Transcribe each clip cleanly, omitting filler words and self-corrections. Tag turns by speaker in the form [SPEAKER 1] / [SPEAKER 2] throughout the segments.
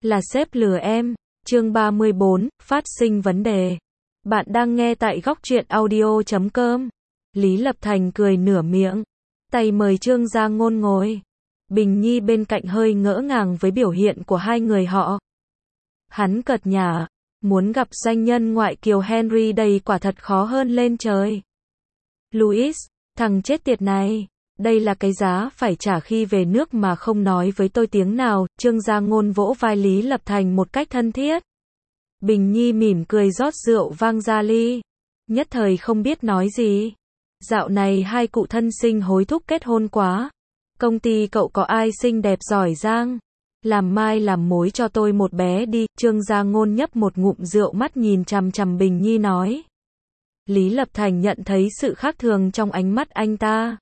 [SPEAKER 1] Là sếp lừa em. Chương 34, phát sinh vấn đề. Bạn đang nghe tại góc truyện audio.com. Lý Lập Thành cười nửa miệng. Tay mời Trương Gia Ngôn ngồi. Bình Nhi bên cạnh hơi ngỡ ngàng với biểu hiện của hai người họ. Hắn cợt nhả. Muốn gặp doanh nhân ngoại kiều Henry đây quả thật khó hơn lên trời. Louis, thằng chết tiệt này. Đây là cái giá phải trả khi về nước mà không nói với tôi tiếng nào. Trương Gia Ngôn vỗ vai Lý Lập Thành một cách thân thiết. Bình Nhi mỉm cười rót rượu vang ra ly. Nhất thời không biết nói gì. Dạo này hai cụ thân sinh hối thúc kết hôn quá. Công ty cậu có ai xinh đẹp giỏi giang? Làm mai làm mối cho tôi một bé đi. Trương Gia Ngôn nhấp một ngụm rượu, mắt nhìn chằm chằm Bình Nhi nói. Lý Lập Thành nhận thấy sự khác thường trong ánh mắt anh ta.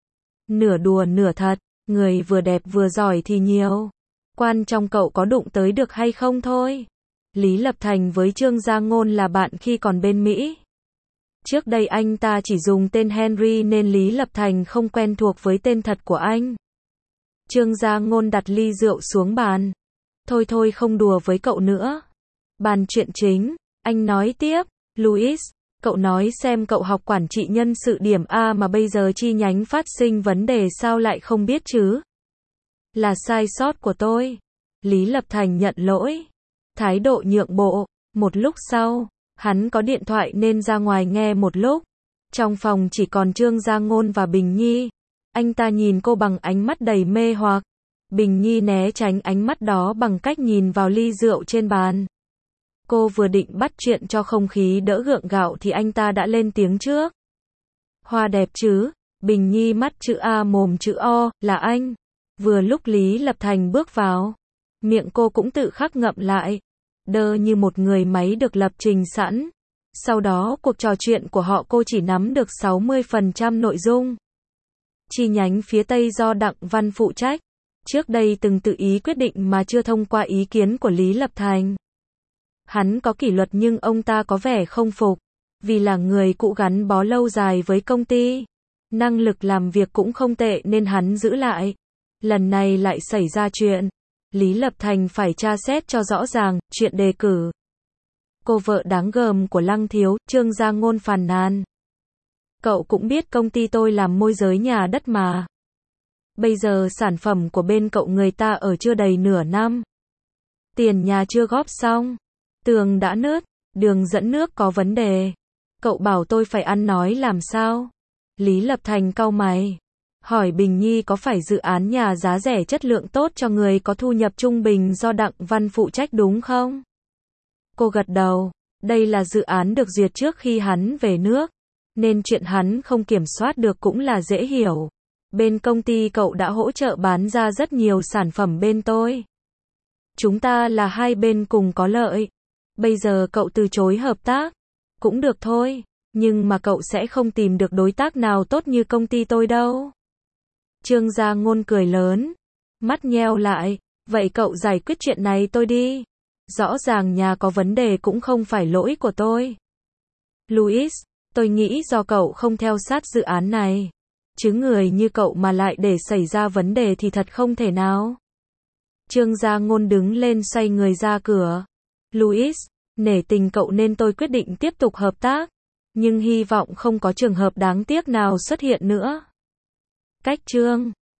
[SPEAKER 1] Nửa đùa nửa thật, người vừa đẹp vừa giỏi thì nhiều. Quan trọng cậu có đụng tới được hay không thôi. Lý Lập Thành với Trương Gia Ngôn là bạn khi còn bên Mỹ. Trước đây anh ta chỉ dùng tên Henry nên Lý Lập Thành không quen thuộc với tên thật của anh. Trương Gia Ngôn đặt ly rượu xuống bàn. Thôi thôi, không đùa với cậu nữa. Bàn chuyện chính, anh nói tiếp. Louis, cậu nói xem, cậu học quản trị nhân sự điểm A mà bây giờ chi nhánh phát sinh vấn đề sao lại không biết chứ? Là sai sót của tôi. Lý Lập Thành nhận lỗi. Thái độ nhượng bộ. Một lúc sau, hắn có điện thoại nên ra ngoài nghe một lúc. Trong phòng chỉ còn Trương Gia Ngôn và Bình Nhi. Anh ta nhìn cô bằng ánh mắt đầy mê hoặc. Bình Nhi né tránh ánh mắt đó bằng cách nhìn vào ly rượu trên bàn. Cô vừa định bắt chuyện cho không khí đỡ gượng gạo thì anh ta đã lên tiếng trước. Hoa đẹp chứ? Bình Nhi mắt chữ A mồm chữ O, là anh. Vừa lúc Lý Lập Thành bước vào, miệng cô cũng tự khắc ngậm lại, đơ như một người máy được lập trình sẵn. Sau đó cuộc trò chuyện của họ cô chỉ nắm được 60% nội dung. Chi nhánh phía Tây do Đặng Văn phụ trách. Trước đây từng tự ý quyết định mà chưa thông qua ý kiến của Lý Lập Thành. Hắn có kỷ luật nhưng ông ta có vẻ không phục. Vì là người cũ gắn bó lâu dài với công ty, năng lực làm việc cũng không tệ nên hắn giữ lại. Lần này lại xảy ra chuyện. Lý Lập Thành phải tra xét cho rõ ràng chuyện đề cử cô vợ đáng gờm của Lăng Thiếu. Trương Gia Ngôn phàn nàn. Cậu cũng biết công ty tôi làm môi giới nhà đất mà. Bây giờ sản phẩm của bên cậu người ta ở chưa đầy nửa năm. Tiền nhà chưa góp xong. Tường đã nứt. Đường dẫn nước có vấn đề. Cậu bảo tôi phải ăn nói làm sao? Lý Lập Thành cau mày. Hỏi Bình Nhi có phải dự án nhà giá rẻ chất lượng tốt cho người có thu nhập trung bình do Đặng Văn phụ trách đúng không? Cô gật đầu. Đây là dự án được duyệt trước khi hắn về nước. Nên chuyện hắn không kiểm soát được cũng là dễ hiểu. Bên công ty cậu đã hỗ trợ bán ra rất nhiều sản phẩm bên tôi. Chúng ta là hai bên cùng có lợi. Bây giờ cậu từ chối hợp tác. Cũng được thôi. Nhưng mà cậu sẽ không tìm được đối tác nào tốt như công ty tôi đâu. Trương Gia Ngôn cười lớn. Mắt nheo lại. Vậy cậu giải quyết chuyện này tôi đi. Rõ ràng nhà có vấn đề cũng không phải lỗi của tôi. Louis, tôi nghĩ do cậu không theo sát dự án này. Chứ người như cậu mà lại để xảy ra vấn đề thì thật không thể nào. Trương Gia Ngôn đứng lên xoay người ra cửa. Louis, nể tình cậu nên tôi quyết định tiếp tục hợp tác. Nhưng hy vọng không có trường hợp đáng tiếc nào xuất hiện nữa. Cách Trương